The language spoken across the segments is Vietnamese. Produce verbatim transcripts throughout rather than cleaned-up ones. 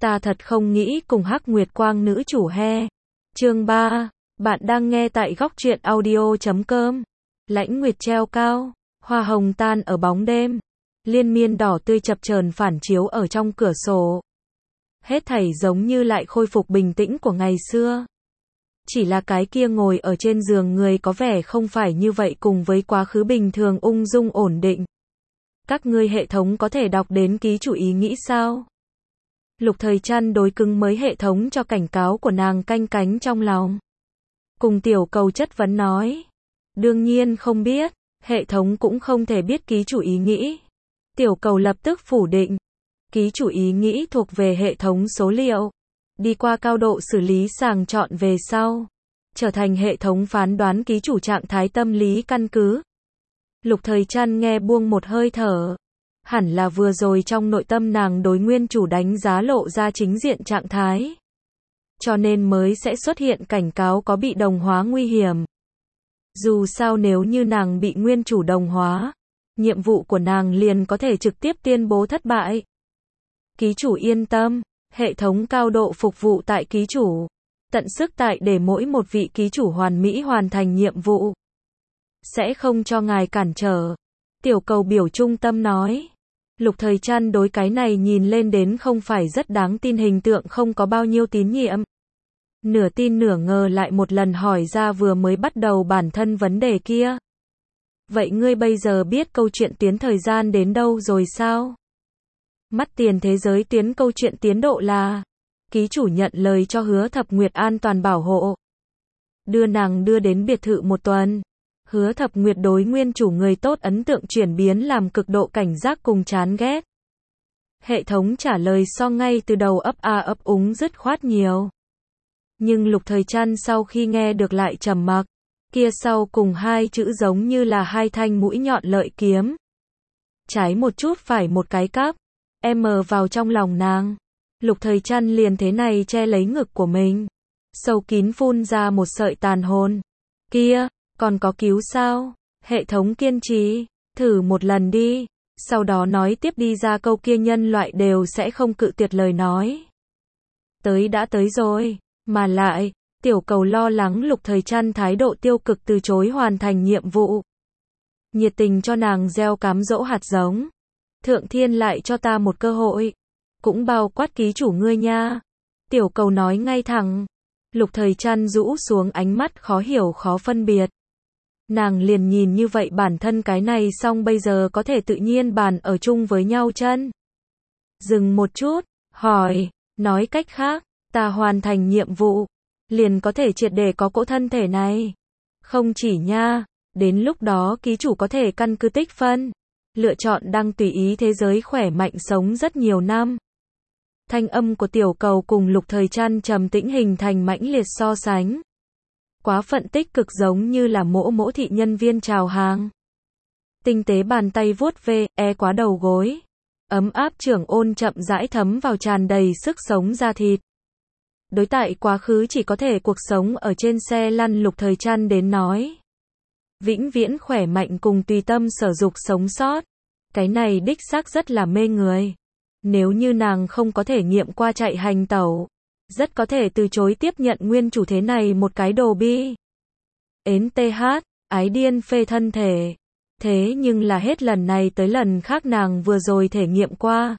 Ta thật không nghĩ cùng Hắc Nguyệt Quang nữ chủ he. Chương ba. Bạn đang nghe tại góc truyện audio chấm com. Lãnh nguyệt treo cao, hoa hồng tan ở bóng đêm. Liên miên đỏ tươi chập chờn phản chiếu ở trong cửa sổ. Hết thảy giống như lại khôi phục bình tĩnh của ngày xưa. Chỉ là cái kia ngồi ở trên giường người có vẻ không phải như vậy cùng với quá khứ bình thường ung dung ổn định. Các ngươi hệ thống có thể đọc đến ký chủ ý nghĩ sao? Lục Thời Trăn đối cứng mới hệ thống cho cảnh cáo của nàng canh cánh trong lòng. Cùng tiểu cầu chất vấn nói. Đương nhiên không biết, hệ thống cũng không thể biết ký chủ ý nghĩ. Tiểu cầu lập tức phủ định. Ký chủ ý nghĩ thuộc về hệ thống số liệu. Đi qua cao độ xử lý sàng chọn về sau. Trở thành hệ thống phán đoán ký chủ trạng thái tâm lý căn cứ. Lục Thời Trăn nghe buông một hơi thở. Hẳn là vừa rồi trong nội tâm nàng đối nguyên chủ đánh giá lộ ra chính diện trạng thái. Cho nên mới sẽ xuất hiện cảnh cáo có bị đồng hóa nguy hiểm. Dù sao nếu như nàng bị nguyên chủ đồng hóa, nhiệm vụ của nàng liền có thể trực tiếp tuyên bố thất bại. Ký chủ yên tâm, hệ thống cao độ phục vụ tại ký chủ. Tận sức tại để mỗi một vị ký chủ hoàn mỹ hoàn thành nhiệm vụ. Sẽ không cho ngài cản trở. Tiểu cầu biểu trung tâm nói. Lục Thời Trăn đối cái này nhìn lên đến không phải rất đáng tin hình tượng không có bao nhiêu tín nhiệm. Nửa tin nửa ngờ lại một lần hỏi ra vừa mới bắt đầu bản thân vấn đề kia. Vậy ngươi bây giờ biết câu chuyện tiến thời gian đến đâu rồi sao? Mắt tiền thế giới tiến câu chuyện tiến độ là. Ký chủ nhận lời cho Hứa Thập Nguyệt an toàn bảo hộ. Đưa nàng đưa đến biệt thự một tuần. Hứa Thập Nguyệt đối nguyên chủ người tốt ấn tượng chuyển biến làm cực độ cảnh giác cùng chán ghét. Hệ thống trả lời so ngay từ đầu ấp a ấp úng dứt khoát nhiều. Nhưng Lục Thời Trăn sau khi nghe được lại trầm mặc. Kia sau cùng hai chữ giống như là hai thanh mũi nhọn lợi kiếm. Trái một chút phải một cái cắp. Em vào trong lòng nàng. Lục Thời Trăn liền thế này che lấy ngực của mình. Sâu kín phun ra một sợi tàn hồn. Kia, còn có cứu sao? Hệ thống kiên trì. Thử một lần đi. Sau đó nói tiếp đi ra câu kia nhân loại đều sẽ không cự tuyệt lời nói. Tới đã tới rồi. Mà lại, tiểu cầu lo lắng Lục Thời Trăn thái độ tiêu cực từ chối hoàn thành nhiệm vụ. Nhiệt tình cho nàng gieo cám dỗ hạt giống. Thượng thiên lại cho ta một cơ hội. Cũng bao quát ký chủ ngươi nha. Tiểu cầu nói ngay thẳng. Lục Thời Trăn rũ xuống ánh mắt khó hiểu khó phân biệt. Nàng liền nhìn như vậy bản thân cái này xong bây giờ có thể tự nhiên bàn ở chung với nhau chân. Dừng một chút, hỏi, nói cách khác, ta hoàn thành nhiệm vụ, liền có thể triệt để có cỗ thân thể này. Không chỉ nha, đến lúc đó ký chủ có thể căn cứ tích phân, lựa chọn đang tùy ý thế giới khỏe mạnh sống rất nhiều năm. Thanh âm của tiểu cầu cùng Lục Thời Trăn trầm tĩnh hình thành mãnh liệt so sánh. Quá phận tích cực giống như là mỗ mỗ thị nhân viên chào hàng. Tinh tế bàn tay vuốt ve, e quá đầu gối. Ấm áp trưởng ôn chậm rãi thấm vào tràn đầy sức sống da thịt. Đối tại quá khứ chỉ có thể cuộc sống ở trên xe lăn Lục Thời Trăn đến nói. Vĩnh viễn khỏe mạnh cùng tùy tâm sở dục sống sót. Cái này đích xác rất là mê người. Nếu như nàng không có thể nghiệm qua chạy hành tẩu, rất có thể từ chối tiếp nhận nguyên chủ thế này một cái đồ bi. Ến th, ái điên phê thân thể. Thế nhưng là hết lần này tới lần khác nàng vừa rồi thể nghiệm qua.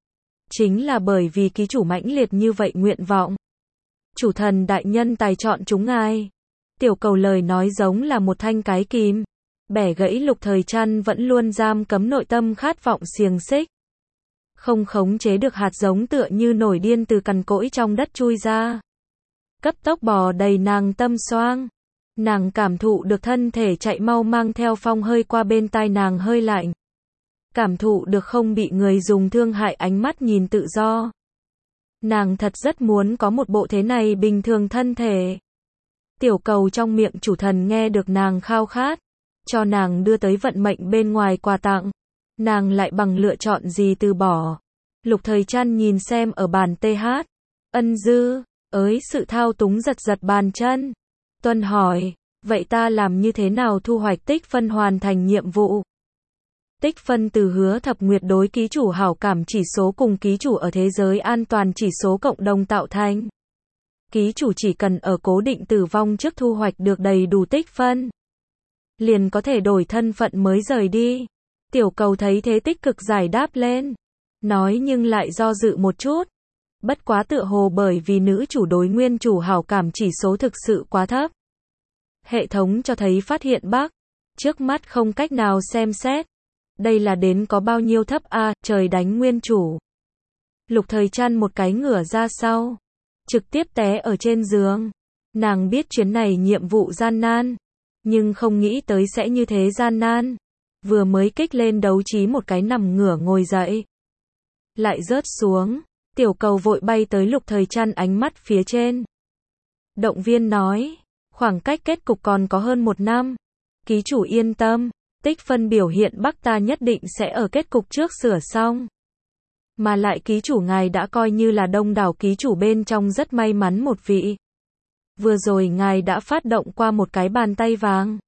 Chính là bởi vì ký chủ mãnh liệt như vậy nguyện vọng. Chủ thần đại nhân tài chọn chúng ngài. Tiểu cầu lời nói giống là một thanh cái kìm. Bẻ gãy Lục Thời Trăn vẫn luôn giam cấm nội tâm khát vọng xiềng xích. Không khống chế được hạt giống tựa như nổi điên từ cằn cỗi trong đất chui ra. Cấp tốc bò đầy nàng tâm xoang. Nàng cảm thụ được thân thể chạy mau mang theo phong hơi qua bên tai nàng hơi lạnh. Cảm thụ được không bị người dùng thương hại ánh mắt nhìn tự do. Nàng thật rất muốn có một bộ thế này bình thường thân thể. Tiểu cầu trong miệng chủ thần nghe được nàng khao khát. Cho nàng đưa tới vận mệnh bên ngoài quà tặng. Nàng lại bằng lựa chọn gì từ bỏ. Lục Thời Trăn nhìn xem ở bàn th. Ân dư, ới sự thao túng giật giật bàn chân. Tuân hỏi, vậy ta làm như thế nào thu hoạch tích phân hoàn thành nhiệm vụ? Tích phân từ Hứa Thập Nguyệt đối ký chủ hảo cảm chỉ số cùng ký chủ ở thế giới an toàn chỉ số cộng đồng tạo thành. Ký chủ chỉ cần ở cố định tử vong trước thu hoạch được đầy đủ tích phân, liền có thể đổi thân phận mới rời đi. Tiểu cầu thấy thế tích cực giải đáp lên. Nói nhưng lại do dự một chút. Bất quá tựa hồ bởi vì nữ chủ đối nguyên chủ hảo cảm chỉ số thực sự quá thấp. Hệ thống cho thấy phát hiện bug. Trước mắt không cách nào xem xét. Đây là đến có bao nhiêu thấp a, à, trời đánh nguyên chủ. Lục Thời Trăn một cái ngửa ra sau. Trực tiếp té ở trên giường. Nàng biết chuyến này nhiệm vụ gian nan. Nhưng không nghĩ tới sẽ như thế gian nan. Vừa mới kích lên đấu trí một cái nằm ngửa ngồi dậy. Lại rớt xuống. Tiểu cầu vội bay tới Lục Thời Trăn ánh mắt phía trên. Động viên nói. Khoảng cách kết cục còn có hơn một năm. Ký chủ yên tâm. Tích phân biểu hiện Bắc ta nhất định sẽ ở kết cục trước sửa xong. Mà lại ký chủ ngài đã coi như là đông đảo ký chủ bên trong rất may mắn một vị. Vừa rồi ngài đã phát động qua một cái bàn tay vàng.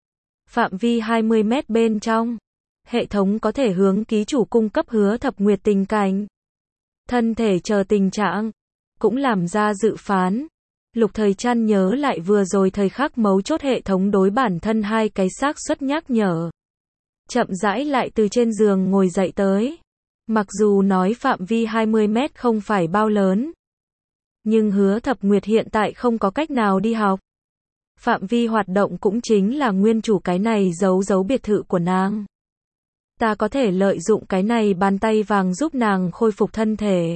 Phạm vi hai mươi mét bên trong. Hệ thống có thể hướng ký chủ cung cấp Hứa Thập Nguyệt tình cảnh. Thân thể chờ tình trạng. Cũng làm ra dự phán. Lục Thời Trăn nhớ lại vừa rồi thời khắc mấu chốt hệ thống đối bản thân hai cái xác suất nhắc nhở. Chậm rãi lại từ trên giường ngồi dậy tới. Mặc dù nói phạm vi hai mươi mét không phải bao lớn. Nhưng Hứa Thập Nguyệt hiện tại không có cách nào đi học. Phạm vi hoạt động cũng chính là nguyên chủ cái này giấu giấu biệt thự của nàng. Ta có thể lợi dụng cái này bàn tay vàng giúp nàng khôi phục thân thể.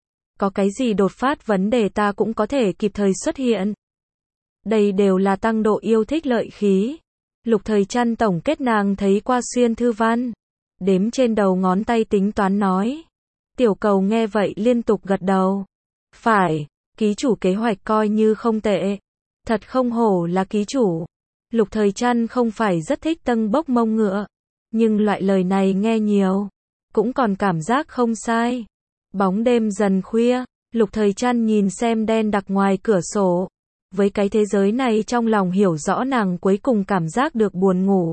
Có cái gì đột phát vấn đề ta cũng có thể kịp thời xuất hiện. Đây đều là tăng độ yêu thích lợi khí. Lục Thời Trăn tổng kết nàng thấy qua xuyên thư văn. Đếm trên đầu ngón tay tính toán nói. Tiểu cầu nghe vậy liên tục gật đầu. Phải, ký chủ kế hoạch coi như không tệ. Thật không hổ là ký chủ. Lục Thời Trăn không phải rất thích tâng bốc mông ngựa. Nhưng loại lời này nghe nhiều. Cũng còn cảm giác không sai. Bóng đêm dần khuya. Lục Thời Trăn nhìn xem đen đặc ngoài cửa sổ. Với cái thế giới này trong lòng hiểu rõ nàng cuối cùng cảm giác được buồn ngủ.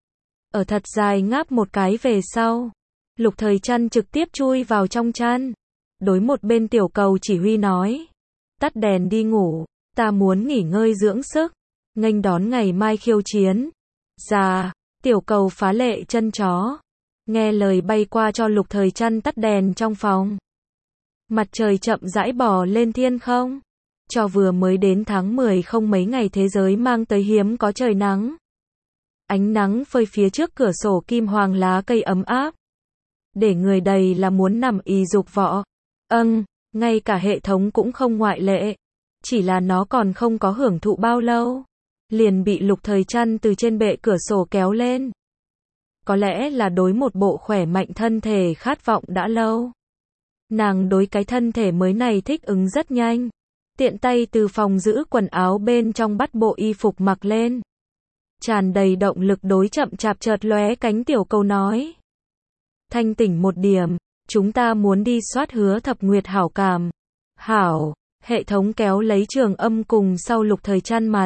Ở thật dài ngáp một cái về sau. Lục Thời Trăn trực tiếp chui vào trong chăn. Đối một bên tiểu cầu chỉ huy nói. Tắt đèn đi ngủ. Ta muốn nghỉ ngơi dưỡng sức. Nghênh đón ngày mai khiêu chiến. Dạ. Tiểu cầu phá lệ chân chó. Nghe lời bay qua cho Lục Thời Trăn tắt đèn trong phòng. Mặt trời chậm rãi bò lên thiên không. Cho vừa mới đến tháng mười không mấy ngày thế giới mang tới hiếm có trời nắng. Ánh nắng phơi phía trước cửa sổ kim hoàng lá cây ấm áp. Để người đầy là muốn nằm ì dục vọ. Âng, ngay cả hệ thống cũng không ngoại lệ. Chỉ là nó còn không có hưởng thụ bao lâu. Liền bị Lục Thời Trăn từ trên bệ cửa sổ kéo lên. Có lẽ là đối một bộ khỏe mạnh thân thể khát vọng đã lâu. Nàng đối cái thân thể mới này thích ứng rất nhanh. Tiện tay từ phòng giữ quần áo bên trong bắt bộ y phục mặc lên. Tràn đầy động lực đối chậm chạp chợt lóe cánh tiểu cầu nói. Thanh tỉnh một điểm, chúng ta muốn đi soát Hứa Thập Nguyệt hảo cảm. Hảo, hệ thống kéo lấy trường âm cùng sau Lục Thời Trăn mặt.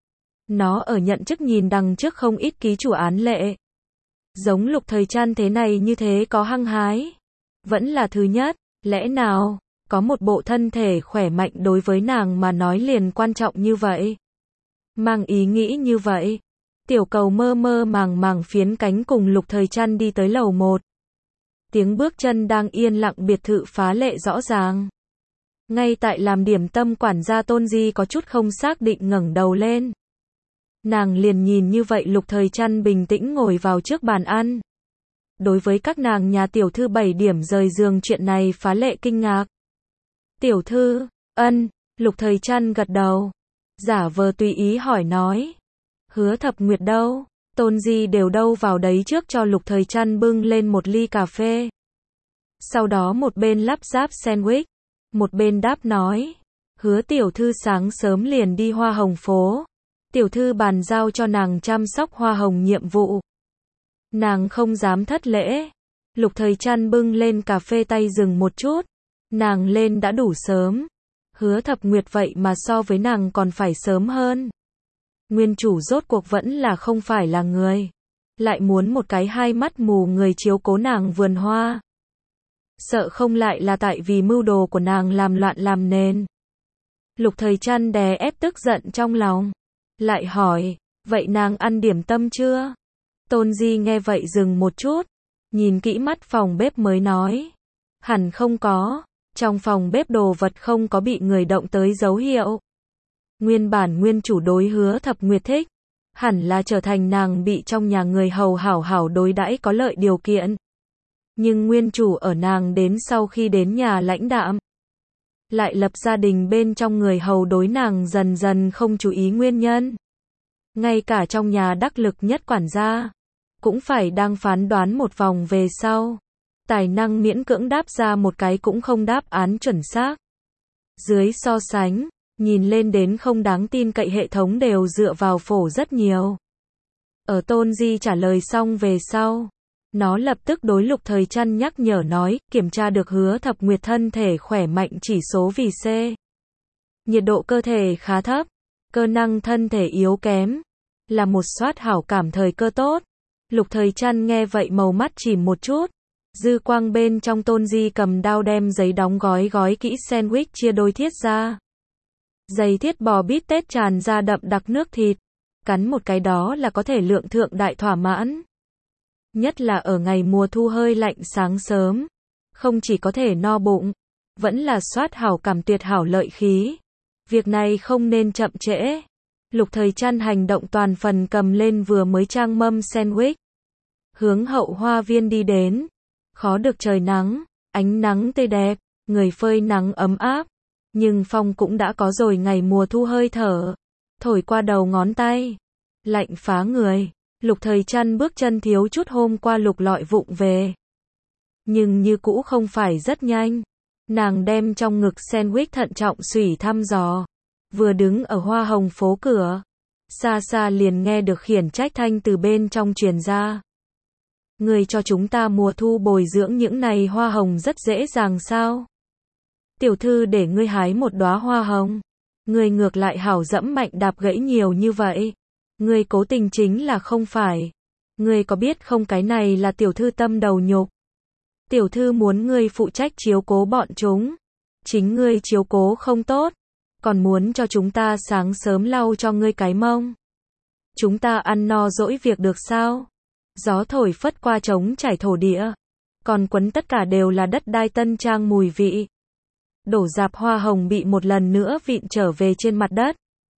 Nó ở nhận chức nhìn đằng trước không ít ký chủ án lệ. Giống Lục Thời Trăn thế này như thế có hăng hái. Vẫn là thứ nhất, lẽ nào, có một bộ thân thể khỏe mạnh đối với nàng mà nói liền quan trọng như vậy. Mang ý nghĩ như vậy. Tiểu cầu mơ mơ màng màng phiến cánh cùng Lục Thời Trăn đi tới lầu một. Tiếng bước chân đang yên lặng biệt thự phá lệ rõ ràng. Ngay tại làm điểm tâm quản gia Tôn Di có chút không xác định ngẩng đầu lên. Nàng liền nhìn như vậy Lục Thời Trăn bình tĩnh ngồi vào trước bàn ăn. Đối với các nàng nhà tiểu thư bảy điểm rời giường chuyện này phá lệ kinh ngạc. Tiểu thư, ân, Lục Thời Trăn gật đầu. Giả vờ tùy ý hỏi nói. Hứa Thập Nguyệt đâu? Tôn Di đều đâu vào đấy trước cho Lục Thời Trăn bưng lên một ly cà phê. Sau đó một bên lắp ráp sandwich, một bên đáp nói. Hứa tiểu thư sáng sớm liền đi hoa hồng phố. Tiểu thư bàn giao cho nàng chăm sóc hoa hồng nhiệm vụ. Nàng không dám thất lễ. Lục Thời Trăn bưng lên cà phê tay dừng một chút. Nàng lên đã đủ sớm. Hứa Thập Nguyệt vậy mà so với nàng còn phải sớm hơn. Nguyên chủ rốt cuộc vẫn là không phải là người. lại muốn một cái hai mắt mù người chiếu cố nàng vườn hoa. Sợ không lại là tại vì mưu đồ của nàng làm loạn làm nền. Lục Thời Trăn đè ép tức giận trong lòng. Lại hỏi, vậy nàng ăn điểm tâm chưa? Tôn Di nghe vậy dừng một chút, nhìn kỹ mắt phòng bếp mới nói. Hẳn không có, trong phòng bếp đồ vật không có bị người động tới dấu hiệu. Nguyên bản nguyên chủ đối Hứa Thập Nguyệt thích, hẳn là trở thành nàng bị trong nhà người hầu hảo hảo đối đãi có lợi điều kiện. Nhưng nguyên chủ ở nàng đến sau khi đến nhà lãnh đạm, lại lập gia đình bên trong người hầu đối nàng dần dần không chú ý nguyên nhân. Ngay cả trong nhà đắc lực nhất quản gia, cũng phải đang phán đoán một vòng về sau. Tài năng miễn cưỡng đáp ra một cái cũng không đáp án chuẩn xác. Dưới so sánh, nhìn lên đến không đáng tin cậy hệ thống đều dựa vào phổ rất nhiều. Ở Tôn Di trả lời xong về sau, nó lập tức đối Lục Thời Trăn nhắc nhở nói, kiểm tra được Hứa Thập Nguyệt thân thể khỏe mạnh chỉ số vì C. Nhiệt độ cơ thể khá thấp, cơ năng thân thể yếu kém, là một soát hảo cảm thời cơ tốt. Lục Thời Trăn nghe vậy màu mắt chìm một chút, dư quang bên trong Tôn Di cầm đao đem giấy đóng gói gói kỹ sandwich chia đôi thiết ra. Giấy thiết bò bít tết tràn ra đậm đặc nước thịt, cắn một cái đó là có thể lượng thượng đại thỏa mãn. Nhất là ở ngày mùa thu hơi lạnh sáng sớm, không chỉ có thể no bụng, vẫn là soát hảo cảm tuyệt hảo lợi khí. Việc này không nên chậm trễ. Lục Thời Trăn hành động toàn phần cầm lên vừa mới trang mâm sandwich, hướng hậu hoa viên đi đến. Khó được trời nắng, ánh nắng tươi đẹp, người phơi nắng ấm áp, nhưng phong cũng đã có rồi ngày mùa thu hơi thở, thổi qua đầu ngón tay, lạnh phá người. Lục Thời Trăn bước chân thiếu chút hôm qua lục lọi vụng về, nhưng như cũ không phải rất nhanh. Nàng đem trong ngực sandwich thận trọng xủy thăm dò, vừa đứng ở hoa hồng phố cửa, xa xa liền nghe được khiển trách thanh từ bên trong truyền ra. Người cho chúng ta mùa thu bồi dưỡng những này hoa hồng rất dễ dàng sao? Tiểu thư để ngươi hái một đóa hoa hồng, ngươi ngược lại hảo dẫm mạnh đạp gãy nhiều như vậy. Ngươi cố tình chính là không phải. Ngươi có biết không, cái này là tiểu thư tâm đầu nhục. Tiểu thư muốn ngươi phụ trách chiếu cố bọn chúng. Chính ngươi chiếu cố không tốt, còn muốn cho chúng ta sáng sớm lau cho ngươi cái mông. Chúng ta ăn no dỗi việc được sao? Gió thổi phất qua trống trải thổ địa, còn quấn tất cả đều là đất đai tân trang mùi vị. Đổ rạp hoa hồng bị một lần nữa vịn trở về trên mặt đất.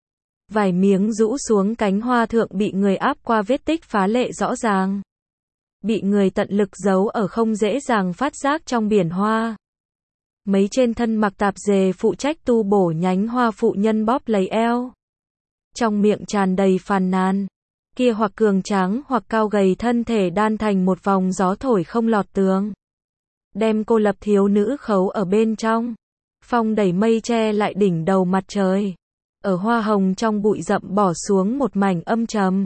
Vài miếng rũ xuống cánh hoa thượng bị người áp qua vết tích phá lệ rõ ràng. Bị người tận lực giấu ở không dễ dàng phát giác trong biển hoa. Mấy trên thân mặc tạp dề phụ trách tu bổ nhánh hoa phụ nhân bóp lấy eo. Trong miệng tràn đầy phàn nàn. Kia hoặc cường tráng hoặc cao gầy thân thể đan thành một vòng gió thổi không lọt tường. Đem cô lập thiếu nữ khấu ở bên trong. Phong đẩy mây che lại đỉnh đầu mặt trời. Ở hoa hồng trong bụi rậm bỏ xuống một mảnh âm trầm.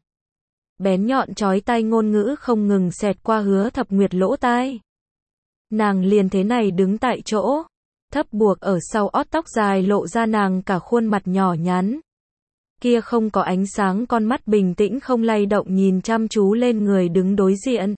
Bén nhọn chói tai ngôn ngữ không ngừng xẹt qua Hứa Thập Nguyệt lỗ tai. Nàng liền thế này đứng tại chỗ, thấp buộc ở sau ót tóc dài lộ ra nàng cả khuôn mặt nhỏ nhắn. Kia không có ánh sáng con mắt bình tĩnh không lay động nhìn chăm chú lên người đứng đối diện.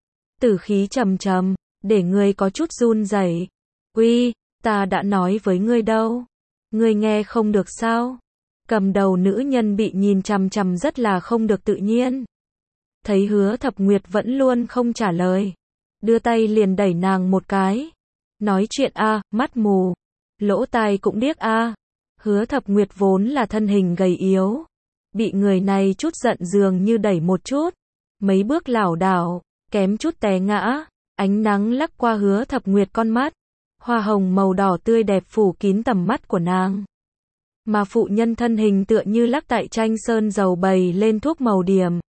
Tử khí trầm trầm, để người có chút run rẩy. Uy, ta đã nói với ngươi đâu. Ngươi nghe không được sao? Cầm đầu nữ nhân bị nhìn chằm chằm rất là không được tự nhiên. Thấy Hứa Thập Nguyệt vẫn luôn không trả lời, đưa tay liền đẩy nàng một cái. Nói chuyện a, à, mắt mù, lỗ tai cũng điếc a. À. Hứa Thập Nguyệt vốn là thân hình gầy yếu, bị người này chút giận dường như đẩy một chút, mấy bước lảo đảo, kém chút té ngã. Ánh nắng lắc qua Hứa Thập Nguyệt con mắt, hoa hồng màu đỏ tươi đẹp phủ kín tầm mắt của nàng. Mà phụ nhân thân hình tựa như lắc tại tranh sơn dầu bày lên thuốc màu điểm.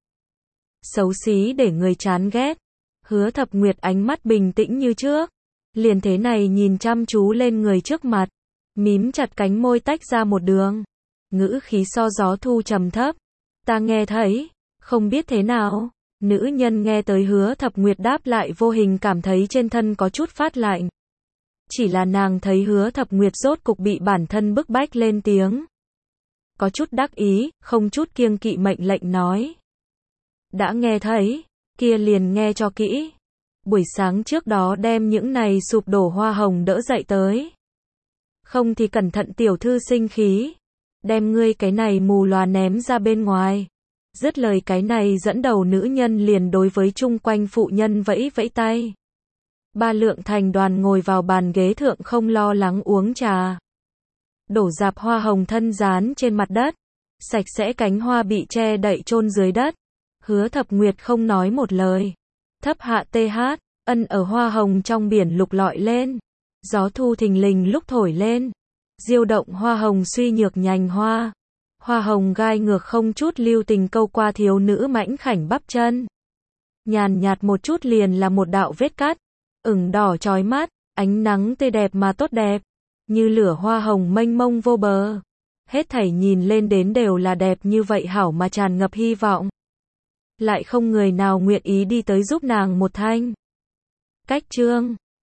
Xấu xí để người chán ghét. Hứa Thập Nguyệt ánh mắt bình tĩnh như trước, liền thế này nhìn chăm chú lên người trước mặt, mím chặt cánh môi tách ra một đường. Ngữ khí so gió thu trầm thấp. Ta nghe thấy, không biết thế nào. Nữ nhân nghe tới Hứa Thập Nguyệt đáp lại vô hình cảm thấy trên thân có chút phát lạnh. Chỉ là nàng thấy Hứa Thập Nguyệt rốt cục bị bản thân bức bách lên tiếng. Có chút đắc ý, không chút kiêng kỵ mệnh lệnh nói. Đã nghe thấy, Kia liền nghe cho kỹ. Buổi sáng trước đó đem những này sụp đổ hoa hồng đỡ dậy tới. Không thì cẩn thận tiểu thư sinh khí. Đem ngươi cái này mù lòa ném ra bên ngoài. Dứt lời cái này dẫn đầu nữ nhân liền đối với chung quanh phụ nhân vẫy vẫy tay. Ba lượng thành đoàn ngồi vào bàn ghế thượng không lo lắng uống trà. Đổ dạp hoa hồng thân dán trên mặt đất. Sạch sẽ cánh hoa bị che đậy chôn dưới đất. Hứa Thập Nguyệt không nói một lời. Thấp hạ tê hát, ân ở hoa hồng trong biển lục lọi lên. Gió thu thình lình lúc thổi lên. Diêu động hoa hồng suy nhược nhành hoa. Hoa hồng gai ngược không chút lưu tình câu qua thiếu nữ mãnh khảnh bắp chân. Nhàn nhạt một chút liền là một đạo vết cắt. Ửng đỏ chói mắt, ánh nắng tươi đẹp mà tốt đẹp. Như lửa hoa hồng mênh mông vô bờ. Hết thảy nhìn lên đến đều là đẹp như vậy hảo mà tràn ngập hy vọng. Lại không người nào nguyện ý đi tới giúp nàng một thanh. Cách chương